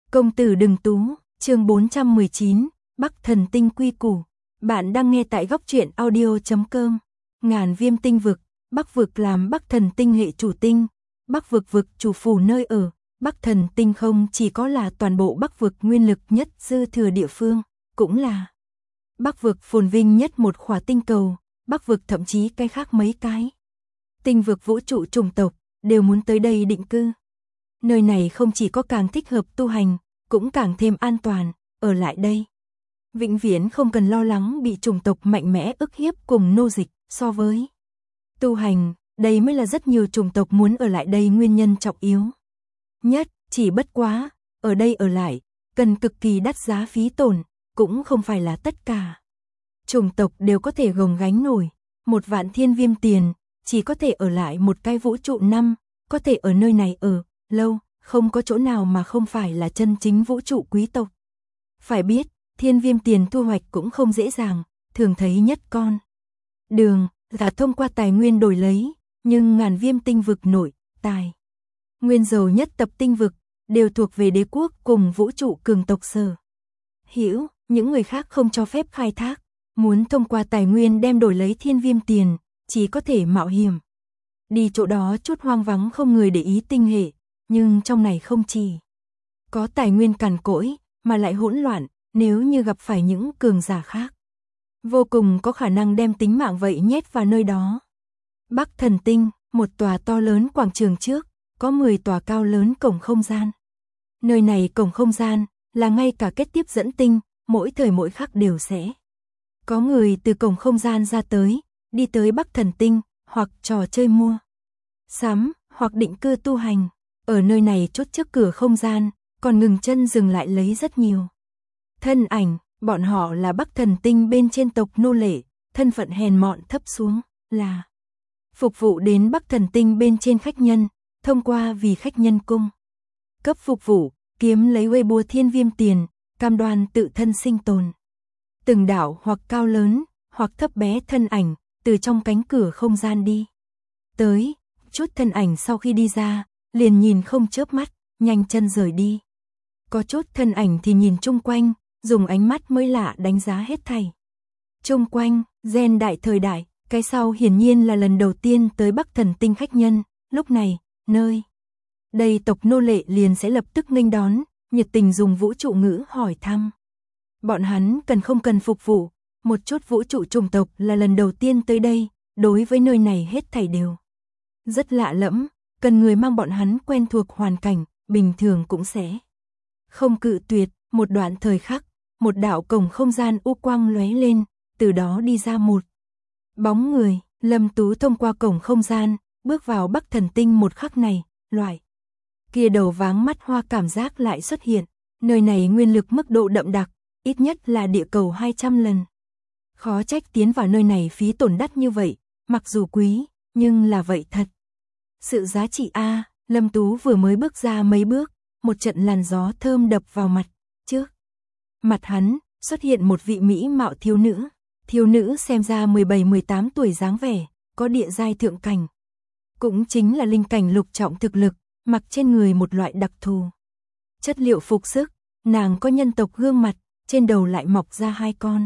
Công tử đừng tú, chương 419, Bắc Thần Tinh quy củ. Bạn đang nghe tại góc truyện audio.com. Ngàn Viêm tinh vực, Bắc vực làm Bắc Thần Tinh hệ chủ tinh, Bắc vực vực chủ phủ nơi ở. Bắc Thần Tinh không chỉ có là toàn bộ Bắc vực nguyên lực nhất dư thừa địa phương, cũng là Bắc vực phồn vinh nhất một khỏa tinh cầu, Bắc vực thậm chí cái khác mấy cái tinh vực vũ trụ chủng tộc đều muốn tới đây định cư. Nơi này không chỉ có càng thích hợp tu hành, cũng càng thêm an toàn, ở lại đây vĩnh viễn không cần lo lắng bị chủng tộc mạnh mẽ ức hiếp cùng nô dịch. So với tu hành, đây mới là rất nhiều chủng tộc muốn ở lại đây nguyên nhân trọng yếu nhất. Chỉ bất quá, ở đây ở lại, cần cực kỳ đắt giá phí tổn, cũng không phải là tất cả chủng tộc đều có thể gồng gánh nổi. 1.000.000 thiên viêm tiền, chỉ có thể ở lại một cái vũ trụ năm, có thể ở nơi này ở lâu, không có chỗ nào mà không phải là chân chính vũ trụ quý tộc. Phải biết, thiên viêm tiền thu hoạch cũng không dễ dàng, thường thấy nhất con đường là thông qua tài nguyên đổi lấy, nhưng ngàn viêm tinh vực nội, tài nguyên giàu nhất tập tinh vực, đều thuộc về đế quốc cùng vũ trụ cường tộc sở hữu, những người khác không cho phép khai thác, muốn thông qua tài nguyên đem đổi lấy thiên viêm tiền, chỉ có thể mạo hiểm đi chỗ đó chút hoang vắng không người để ý tinh hệ, nhưng trong này không chỉ có tài nguyên cằn cỗi, mà lại hỗn loạn, nếu như gặp phải những cường giả khác, vô cùng có khả năng đem tính mạng vậy nhét vào nơi đó. Bắc Thần Tinh, một tòa to lớn quảng trường trước, có 10 tòa cao lớn cổng không gian. Nơi này cổng không gian, là ngay cả kết tiếp dẫn tinh, mỗi thời mỗi khắc đều sẽ có người từ cổng không gian ra tới, đi tới Bắc Thần Tinh, hoặc trò chơi mua sắm, hoặc định cư tu hành. Ở nơi này chốt trước cửa không gian, còn ngừng chân dừng lại lấy rất nhiều thân ảnh, bọn họ là Bắc Thần Tinh bên trên tộc nô lệ, thân phận hèn mọn thấp xuống, là phục vụ đến Bắc Thần Tinh bên trên khách nhân, thông qua vì khách nhân cung cấp phục vụ, kiếm lấy Weibo thiên viêm tiền, cam đoan tự thân sinh tồn. Từng đạo hoặc cao lớn, hoặc thấp bé thân ảnh, từ trong cánh cửa không gian đi tới, chút thân ảnh sau khi đi ra, liền nhìn không chớp mắt, nhanh chân rời đi. Có chút thân ảnh thì nhìn chung quanh, dùng ánh mắt mới lạ đánh giá hết thảy chung quanh. Gen đại thời đại, cái sau hiển nhiên là lần đầu tiên tới Bắc Thần Tinh khách nhân, lúc này, nơi đây tộc nô lệ liền sẽ lập tức nghênh đón, nhiệt tình dùng vũ trụ ngữ hỏi thăm bọn hắn cần không cần phục vụ. Một chút vũ trụ chủng tộc là lần đầu tiên tới đây, đối với nơi này hết thảy đều rất lạ lẫm, cần người mang bọn hắn quen thuộc hoàn cảnh, bình thường cũng sẽ không cự tuyệt. Một đoạn thời khắc, một đạo cổng không gian u quang lóe lên, từ đó đi ra một bóng người. Lâm Tú thông qua cổng không gian, bước vào Bắc Thần Tinh một khắc này, loại kia đầu váng mắt hoa cảm giác lại xuất hiện. Nơi này nguyên lực mức độ đậm đặc, ít nhất là địa cầu 200 lần. Khó trách tiến vào nơi này phí tổn đắt như vậy, mặc dù quý, nhưng là vậy thật sự giá trị a. Lâm Tú vừa mới bước ra mấy bước, một trận làn gió thơm đập vào mặt, trước mặt hắn xuất hiện một vị mỹ mạo thiếu nữ. Thiếu nữ xem ra 17-18 tuổi dáng vẻ, có địa giai thượng cảnh, cũng chính là linh cảnh lục trọng thực lực, mặc trên người một loại đặc thù chất liệu phục sức, nàng có nhân tộc gương mặt, trên đầu lại mọc ra 2 con.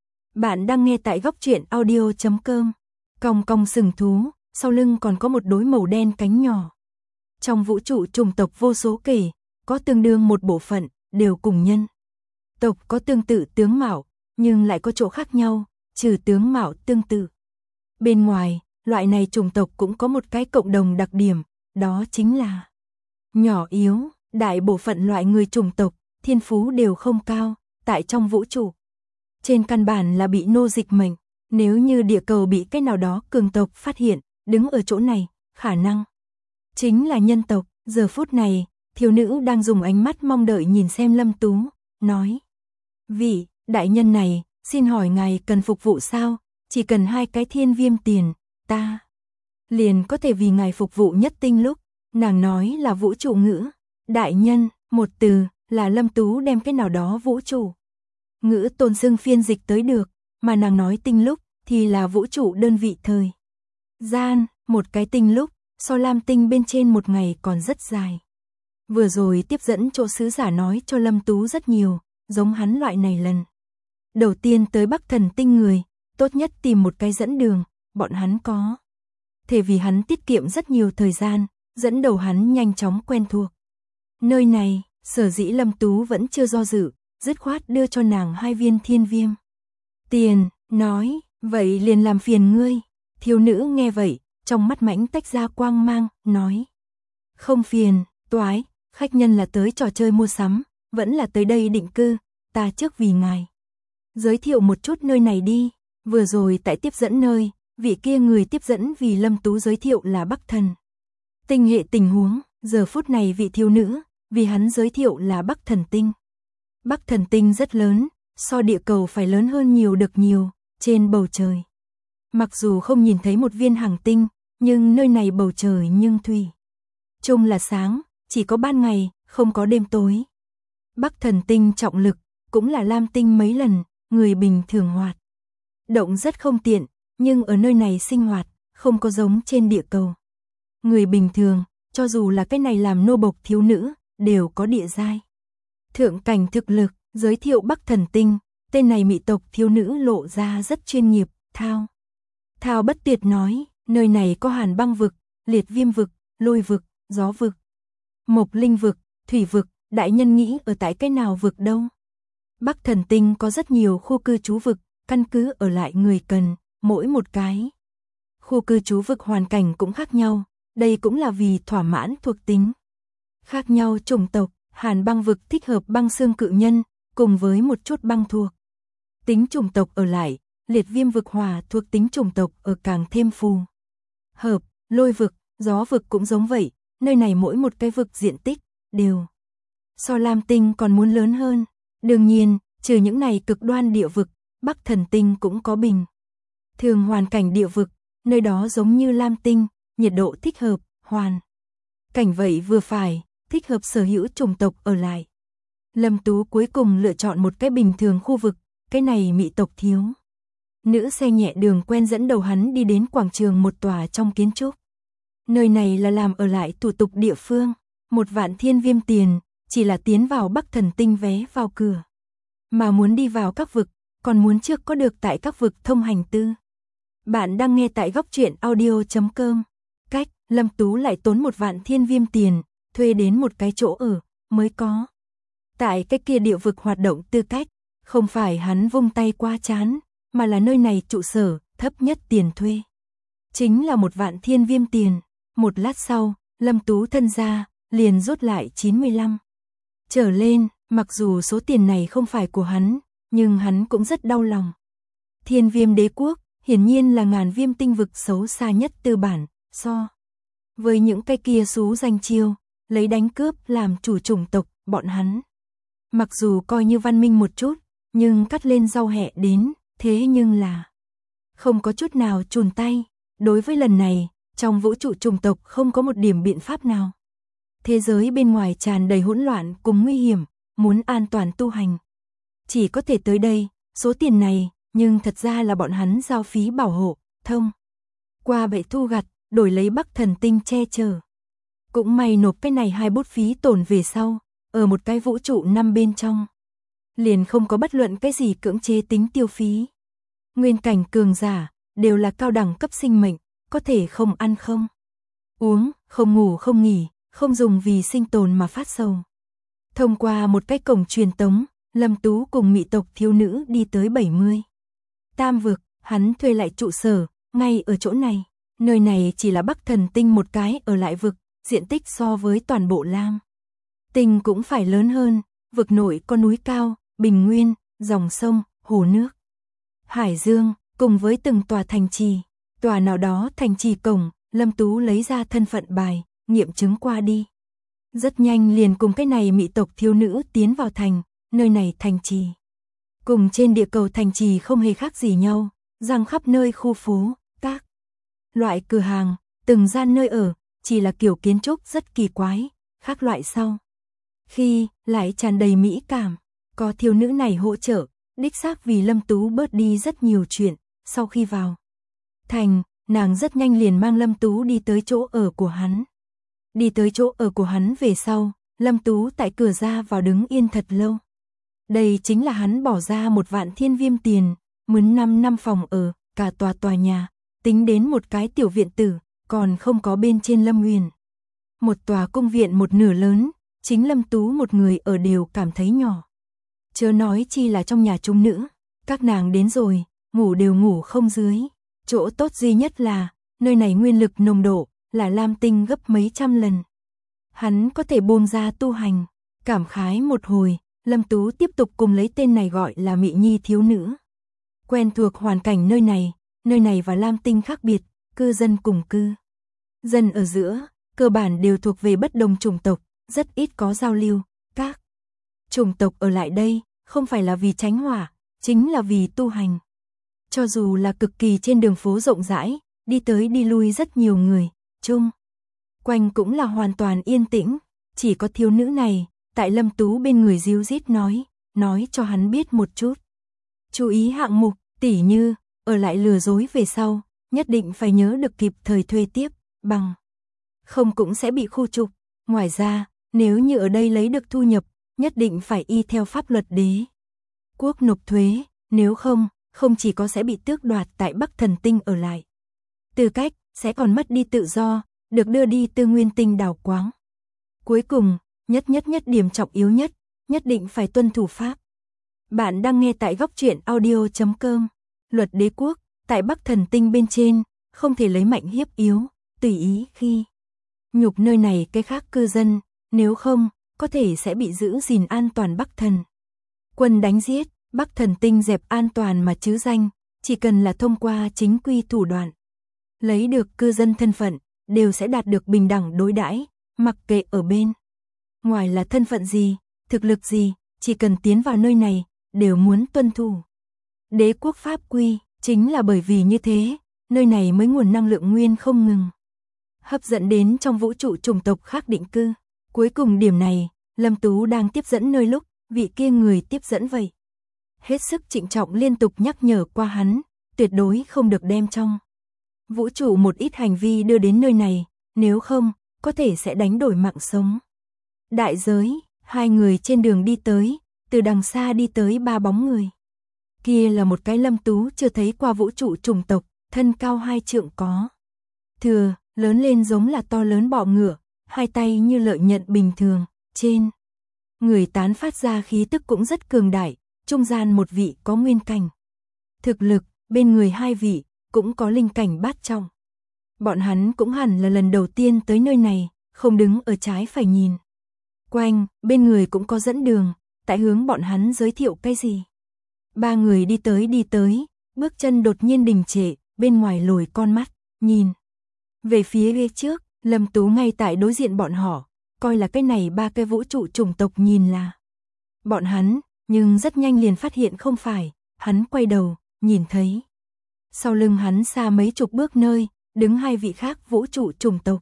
Bạn đang nghe tại góc truyện audio.com. Cong cong sừng thú, sau lưng còn có một đôi màu đen cánh nhỏ. Trong vũ trụ chủng tộc vô số kể, có tương đương một bộ phận, đều cùng nhân tộc có tương tự tướng mạo, nhưng lại có chỗ khác nhau, trừ tướng mạo tương tự bên ngoài, loại này chủng tộc cũng có một cái cộng đồng đặc điểm, đó chính là nhỏ yếu. Đại bộ phận loại người chủng tộc, thiên phú đều không cao, tại trong vũ trụ trên căn bản là bị nô dịch mệnh. Nếu như địa cầu bị cái nào đó cường tộc phát hiện, đứng ở chỗ này, khả năng chính là nhân tộc. Giờ phút này, thiếu nữ đang dùng ánh mắt mong đợi nhìn xem Lâm Tú, nói: vị đại nhân này, xin hỏi ngài cần phục vụ sao? Chỉ cần 2 cái thiên viêm tiền, ta liền có thể vì ngài phục vụ nhất tinh lúc. Nàng nói là vũ trụ ngữ. Đại nhân, một từ, là Lâm Tú đem cái nào đó vũ trụ ngữ tôn xưng phiên dịch tới được, mà nàng nói tinh lúc, thì là vũ trụ đơn vị thời gian. Một cái tinh lúc, so lam tinh bên trên một ngày còn rất dài. Vừa rồi tiếp dẫn chỗ sứ giả nói cho Lâm Tú rất nhiều, giống hắn loại này lần đầu tiên tới Bắc Thần Tinh người, tốt nhất tìm một cái dẫn đường, bọn hắn có thể vì hắn tiết kiệm rất nhiều thời gian, dẫn đầu hắn nhanh chóng quen thuộc. Nơi này, sở dĩ Lâm Tú vẫn chưa do dự, dứt khoát đưa cho nàng 2 viên thiên viêm tiền, nói, vậy liền làm phiền ngươi. Thiếu nữ nghe vậy, trong mắt mãnh tách ra quang mang, nói, không phiền, toái, khách nhân là tới trò chơi mua sắm, vẫn là tới đây định cư, ta trước vì ngài giới thiệu một chút nơi này đi. Vừa rồi tại tiếp dẫn nơi, vị kia người tiếp dẫn vì Lâm Tú giới thiệu là Bắc Thần Tinh hệ tình huống, giờ phút này vị thiếu nữ vì hắn giới thiệu là Bắc Thần Tinh. Bắc Thần Tinh rất lớn, so địa cầu phải lớn hơn nhiều được nhiều, trên bầu trời. Mặc dù không nhìn thấy một viên hành tinh, nhưng nơi này bầu trời nhưng thủy chung là sáng, chỉ có ban ngày, không có đêm tối. Bắc Thần Tinh trọng lực, cũng là Lam Tinh mấy lần, người bình thường hoạt động rất không tiện, nhưng ở nơi này sinh hoạt, không có giống trên địa cầu. Người bình thường, cho dù là cái này làm nô bộc thiếu nữ, đều có địa giai thượng cảnh thực lực. Giới thiệu Bắc Thần Tinh, tên này mỹ tộc thiếu nữ lộ ra rất chuyên nghiệp. Thao bất tuyệt nói, nơi này có hàn băng vực, liệt viêm vực, lôi vực, gió vực, mộc linh vực, thủy vực, đại nhân nghĩ ở tại cái nào vực đâu. Bắc Thần Tinh có rất nhiều khu cư trú vực, căn cứ ở lại người cần, mỗi một cái khu cư trú vực hoàn cảnh cũng khác nhau, đây cũng là vì thỏa mãn thuộc tính khác nhau chủng tộc. Hàn băng vực thích hợp băng xương cự nhân, cùng với một chút băng thuộc tính chủng tộc ở lại, liệt viêm vực hỏa thuộc tính chủng tộc ở càng thêm phù hợp, lôi vực, gió vực cũng giống vậy, nơi này mỗi một cái vực diện tích đều so Lam Tinh còn muốn lớn hơn. Đương nhiên, trừ những này cực đoan địa vực, Bắc Thần Tinh cũng có bình thường hoàn cảnh địa vực, nơi đó giống như Lam Tinh, nhiệt độ thích hợp, hoàn cảnh vậy vừa phải, thích hợp sở hữu chủng tộc ở lại. Lâm Tú cuối cùng lựa chọn một cái bình thường khu vực, cái này mỹ tộc thiếu nữ xe nhẹ đường quen dẫn đầu hắn đi đến quảng trường một tòa trong kiến trúc. Nơi này là làm ở lại thủ tục địa phương, 1 vạn thiên viêm tiền, chỉ là tiến vào Bắc Thần Tinh vé vào cửa. Mà muốn đi vào các vực, còn muốn trước có được tại các vực thông hành tư. Bạn đang nghe tại góc truyện audio.com. Cách, Lâm Tú lại tốn 1 vạn thiên viêm tiền, thuê đến một cái chỗ ở, mới có tại cái kia địa vực hoạt động tư cách, không phải hắn vung tay qua chán, mà là nơi này trụ sở, thấp nhất tiền thuê chính là 1 vạn thiên viêm tiền. Một lát sau, Lâm Tú thân ra, liền rút lại 95 trở lên, mặc dù số tiền này không phải của hắn, nhưng hắn cũng rất đau lòng. Thiên viêm đế quốc, hiển nhiên là ngàn viêm tinh vực xấu xa nhất tư bản, so với những cái kia xú danh chiêu, lấy đánh cướp làm chủ chủng tộc, bọn hắn mặc dù coi như văn minh một chút, nhưng cắt lên rau hẹ đến, thế nhưng là không có chút nào chùn tay. Đối với lần này, trong vũ trụ chủng tộc không có một điểm biện pháp nào. Thế giới bên ngoài tràn đầy hỗn loạn cùng nguy hiểm, muốn an toàn tu hành chỉ có thể tới đây. Số tiền này, nhưng thật ra là bọn hắn giao phí bảo hộ, thông qua bệ thu gặt, đổi lấy Bắc Thần Tinh che chở. Cũng may nộp cái này 2 bút phí tổn về sau, ở một cái vũ trụ 5 bên trong, liền không có bất luận cái gì cưỡng chế tính tiêu phí. Nguyên cảnh cường giả, đều là cao đẳng cấp sinh mệnh, có thể không ăn không uống, không ngủ không nghỉ, không dùng vì sinh tồn mà phát sầu. Thông qua một cái cổng truyền tống, Lâm Tú cùng mỹ tộc thiếu nữ đi tới 70 tam vực, hắn thuê lại trụ sở, ngay ở chỗ này. Nơi này chỉ là Bắc Thần Tinh một cái ở lại vực, diện tích so với toàn bộ Lam Tinh cũng phải lớn hơn, vực nội có núi cao, bình nguyên, dòng sông, hồ nước, hải dương, cùng với từng tòa thành trì. Tòa nào đó thành trì cổng, Lâm Tú lấy ra thân phận bài, nghiệm chứng qua đi. Rất nhanh liền cùng cái này mỹ tộc thiếu nữ tiến vào thành, nơi này thành trì cùng trên địa cầu thành trì không hề khác gì nhau, rằng khắp nơi khu phố, các loại cửa hàng, từng gian nơi ở, chỉ là kiểu kiến trúc rất kỳ quái, khác loại sau. Khi, lại tràn đầy mỹ cảm, có thiếu nữ này hỗ trợ, đích xác vì Lâm Tú bớt đi rất nhiều chuyện. Sau khi vào thành, nàng rất nhanh liền mang Lâm Tú đi tới chỗ ở của hắn. Đi tới chỗ ở của hắn về sau, Lâm Tú tại cửa ra vào đứng yên thật lâu. Đây chính là hắn bỏ ra 1 vạn thiên viêm tiền, mướn 5 năm phòng ở, cả tòa nhà, tính đến một cái tiểu viện tử, còn không có bên trên Lâm Huyền. Một tòa cung viện một nửa lớn, chính Lâm Tú một người ở đều cảm thấy nhỏ. Chớ nói chi là trong nhà chúng nữ, các nàng đến rồi, ngủ đều ngủ không dưới. Chỗ tốt duy nhất là, nơi này nguyên lực nồng độ, là lam tinh gấp mấy trăm lần. Hắn có thể buông ra tu hành, cảm khái một hồi, Lâm Tú tiếp tục cùng lấy tên này gọi là Mị Nhi thiếu nữ. Quen thuộc hoàn cảnh nơi này và lam tinh khác biệt, cư dân cùng cư. Dân ở giữa, cơ bản đều thuộc về bất đồng chủng tộc, rất ít có giao lưu, các chủng tộc ở lại đây, không phải là vì tránh hỏa, chính là vì tu hành. Cho dù là cực kỳ trên đường phố rộng rãi, đi tới đi lui rất nhiều người, chung quanh cũng là hoàn toàn yên tĩnh, chỉ có thiếu nữ này, tại Lâm Tú bên người ríu rít nói cho hắn biết một chút. Chú ý hạng mục, tỉ như, ở lại lừa dối về sau, nhất định phải nhớ được kịp thời thuê tiếp, bằng không cũng sẽ bị khu trục. Ngoài ra, nếu như ở đây lấy được thu nhập, nhất định phải y theo pháp luật đế quốc nộp thuế, nếu không chỉ có sẽ bị tước đoạt tại Bắc Thần Tinh ở lại tư cách, sẽ còn mất đi tự do, được đưa đi Tư Nguyên Tinh đào quáng. Cuối cùng, nhất điểm trọng yếu nhất định phải tuân thủ pháp. Bạn đang nghe tại góc truyện audio.com. Luật đế quốc, tại Bắc Thần Tinh bên trên, không thể lấy mạnh hiếp yếu, tùy ý khi nhục nơi này cái khác cư dân, nếu không, có thể sẽ bị giữ gìn an toàn Bắc Thần. Quân đánh giết, Bắc Thần Tinh dẹp an toàn mà chứ danh, chỉ cần là thông qua chính quy thủ đoạn, lấy được cư dân thân phận, đều sẽ đạt được bình đẳng đối đãi, mặc kệ ở bên ngoài là thân phận gì, thực lực gì, chỉ cần tiến vào nơi này, đều muốn tuân thủ đế quốc pháp quy. Chính là bởi vì như thế, nơi này mới nguồn năng lượng nguyên không ngừng hấp dẫn đến trong vũ trụ chủng tộc khác định cư. Cuối cùng điểm này, Lâm Tú đang tiếp dẫn nơi lúc, vị kia người tiếp dẫn vậy. Hết sức trịnh trọng liên tục nhắc nhở qua hắn, tuyệt đối không được đem trong vũ trụ một ít hành vi đưa đến nơi này, nếu không, có thể sẽ đánh đổi mạng sống. Đại giới, hai người trên đường đi tới, từ đằng xa đi tới 3 bóng người. Kia là một cái Lâm Tú chưa thấy qua vũ trụ chủng tộc, thân cao 2 trượng có thừa, lớn lên giống là to lớn bọ ngựa, hai tay như lợi nhận bình thường, trên người tán phát ra khí tức cũng rất cường đại, trung gian một vị có nguyên cảnh thực lực, bên người hai vị cũng có linh cảnh bát trọng. Bọn hắn cũng hẳn là lần đầu tiên tới nơi này, không đứng ở trái phải nhìn quanh, bên người cũng có dẫn đường, tại hướng bọn hắn giới thiệu cái gì. 3 người đi tới, bước chân đột nhiên đình trệ, bên ngoài lồi con mắt, nhìn về phía ghế trước, Lâm Tú ngay tại đối diện bọn họ, coi là cái này 3 cái vũ trụ chủng tộc nhìn là bọn hắn, nhưng rất nhanh liền phát hiện không phải, hắn quay đầu, nhìn thấy sau lưng hắn xa mấy chục bước nơi, đứng 2 vị khác vũ trụ chủng tộc.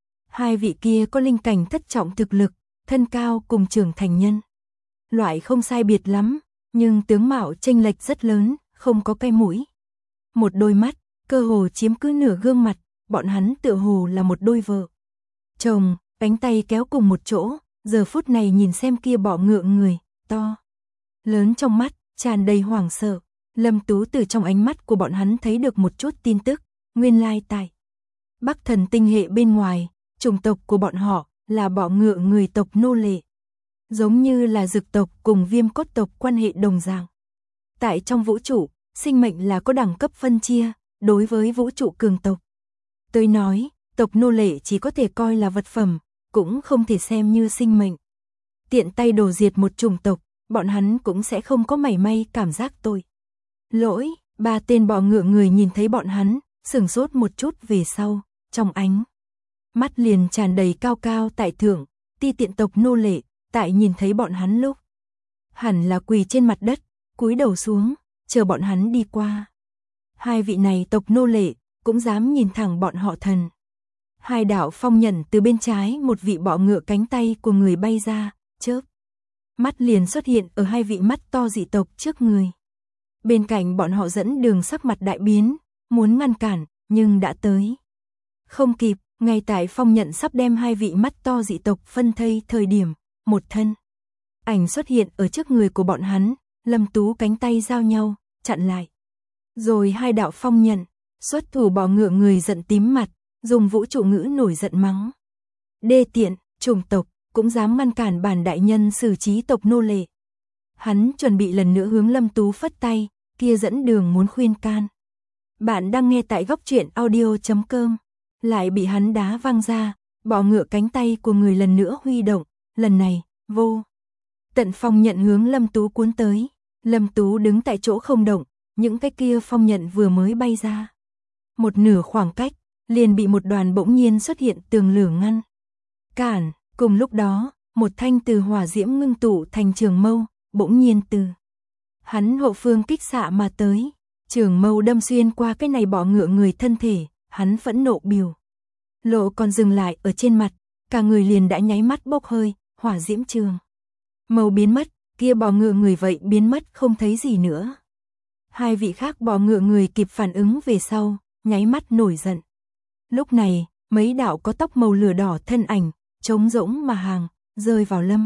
2 vị kia có linh cảnh thất trọng thực lực, thân cao cùng trưởng thành nhân loại không sai biệt lắm, nhưng tướng mạo chênh lệch rất lớn, không có cái mũi, một đôi mắt, cơ hồ chiếm cứ nửa gương mặt, bọn hắn tựa hồ là một đôi vợ chồng, cánh tay kéo cùng một chỗ, giờ phút này nhìn xem kia bọ ngựa người, to lớn trong mắt, tràn đầy hoảng sợ. Lâm Tú từ trong ánh mắt của bọn hắn thấy được một chút tin tức, nguyên lai tại Bắc Thần Tinh hệ bên ngoài, chủng tộc của bọn họ là bọ ngựa người tộc nô lệ, giống như là dực tộc cùng viêm cốt tộc quan hệ đồng dạng. Tại trong vũ trụ, sinh mệnh là có đẳng cấp phân chia, đối với vũ trụ cường tộc tôi nói, tộc nô lệ chỉ có thể coi là vật phẩm, cũng không thể xem như sinh mệnh. Tiện tay đổ diệt một chủng tộc, bọn hắn cũng sẽ không có mảy may cảm giác tội lỗi. 3 tên bọ ngựa người nhìn thấy bọn hắn, sửng sốt một chút về sau, trong ánh mắt liền tràn đầy cao cao tại thượng, ti tiện tộc nô lệ, tại nhìn thấy bọn hắn lúc hẳn là quỳ trên mặt đất, cúi đầu xuống, chờ bọn hắn đi qua. 2 vị này tộc nô lệ cũng dám nhìn thẳng bọn họ thần. 2 đạo phong nhận từ bên trái một vị bọ ngựa cánh tay của người bay ra, chớp mắt liền xuất hiện ở 2 vị mắt to dị tộc trước người. Bên cạnh bọn họ dẫn đường sắc mặt đại biến, muốn ngăn cản, nhưng đã tới không kịp, ngay tại phong nhận sắp đem 2 vị mắt to dị tộc phân thây thời điểm, một thân ảnh xuất hiện ở trước người của bọn hắn, Lâm Tú cánh tay giao nhau, chặn lại. Rồi hai đạo phong nhận, xuất thủ bò ngựa người giận tím mặt, dùng vũ trụ ngữ nổi giận mắng. Đê tiện, chủng tộc, cũng dám ngăn cản bản đại nhân xử trí tộc nô lệ. Hắn chuẩn bị lần nữa hướng Lâm Tú phất tay, kia dẫn đường muốn khuyên can. Bạn đang nghe tại góc truyện audio.com, lại bị hắn đá văng ra, bò ngựa cánh tay của người lần nữa huy động, lần này, vô tận phong nhận hướng Lâm Tú cuốn tới. Lâm Tú đứng tại chỗ không động, những cái kia phong nhận vừa mới bay ra. Một nửa khoảng cách, liền bị một đoàn bỗng nhiên xuất hiện tường lửa ngăn. Cản, cùng lúc đó, một thanh từ hỏa diễm ngưng tụ thành trường mâu, bỗng nhiên từ hắn hậu phương kích xạ mà tới. Trường mâu đâm xuyên qua cái này bọ ngựa người thân thể, hắn phẫn nộ biểu lộ còn dừng lại ở trên mặt, cả người liền đã nháy mắt bốc hơi, hỏa diễm trường mâu biến mất, kia bọ ngựa người vậy biến mất không thấy gì nữa. Hai vị khác bọ ngựa người kịp phản ứng về sau, nháy mắt nổi giận. Lúc này, mấy đạo có tóc màu lửa đỏ thân ảnh, trống rỗng mà hàng, rơi vào Lâm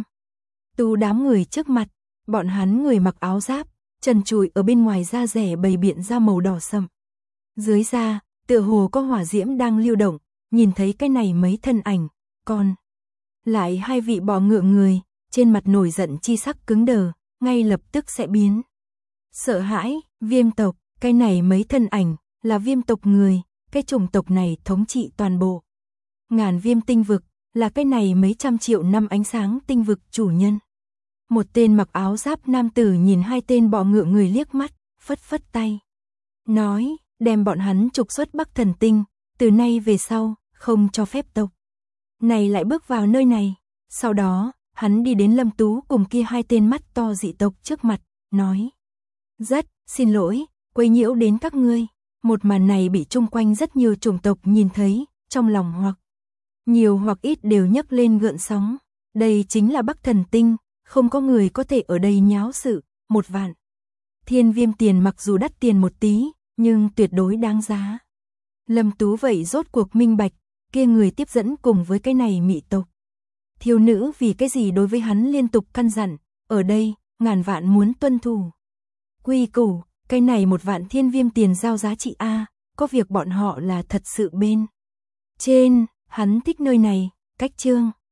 Tú đám người trước mặt. Bọn hắn người mặc áo giáp, trần trụi ở bên ngoài da rẻ bày biện ra màu đỏ sậm. Dưới da, tựa hồ có hỏa diễm đang lưu động, nhìn thấy cái này mấy thân ảnh, còn lại hai vị bọ ngựa người, trên mặt nổi giận chi sắc cứng đờ, ngay lập tức sẽ biến. Sợ hãi, viêm tộc, cái này mấy thân ảnh, là viêm tộc người, cái chủng tộc này thống trị toàn bộ ngàn viêm tinh vực, là cái này mấy trăm triệu năm ánh sáng tinh vực chủ nhân. Một tên mặc áo giáp nam tử nhìn hai tên bọ ngựa người liếc mắt, phất phất tay. Nói, đem bọn hắn trục xuất Bắc Thần Tinh, từ nay về sau, không cho phép tộc này lại bước vào nơi này. Sau đó, hắn đi đến Lâm Tú cùng kia hai tên mắt to dị tộc trước mặt, nói. Rất, xin lỗi, quấy nhiễu đến các ngươi. Một màn này bị chung quanh rất nhiều chủng tộc nhìn thấy, trong lòng hoặc nhiều hoặc ít đều nhấc lên gợn sóng. Đây chính là Bắc Thần Tinh, không có người có thể ở đây nháo sự. 1 vạn thiên viêm tiền mặc dù đắt tiền một tí, nhưng tuyệt đối đáng giá. Lâm Tú vậy rốt cuộc minh bạch, kia người tiếp dẫn cùng với cái này mị tộc thiếu nữ vì cái gì đối với hắn liên tục căn dặn, ở đây, ngàn vạn muốn tuân thủ quy củ, cái này 1 vạn thiên viêm tiền giao giá trị A, có việc bọn họ là thật sự bên trên, hắn thích nơi này, cách chương.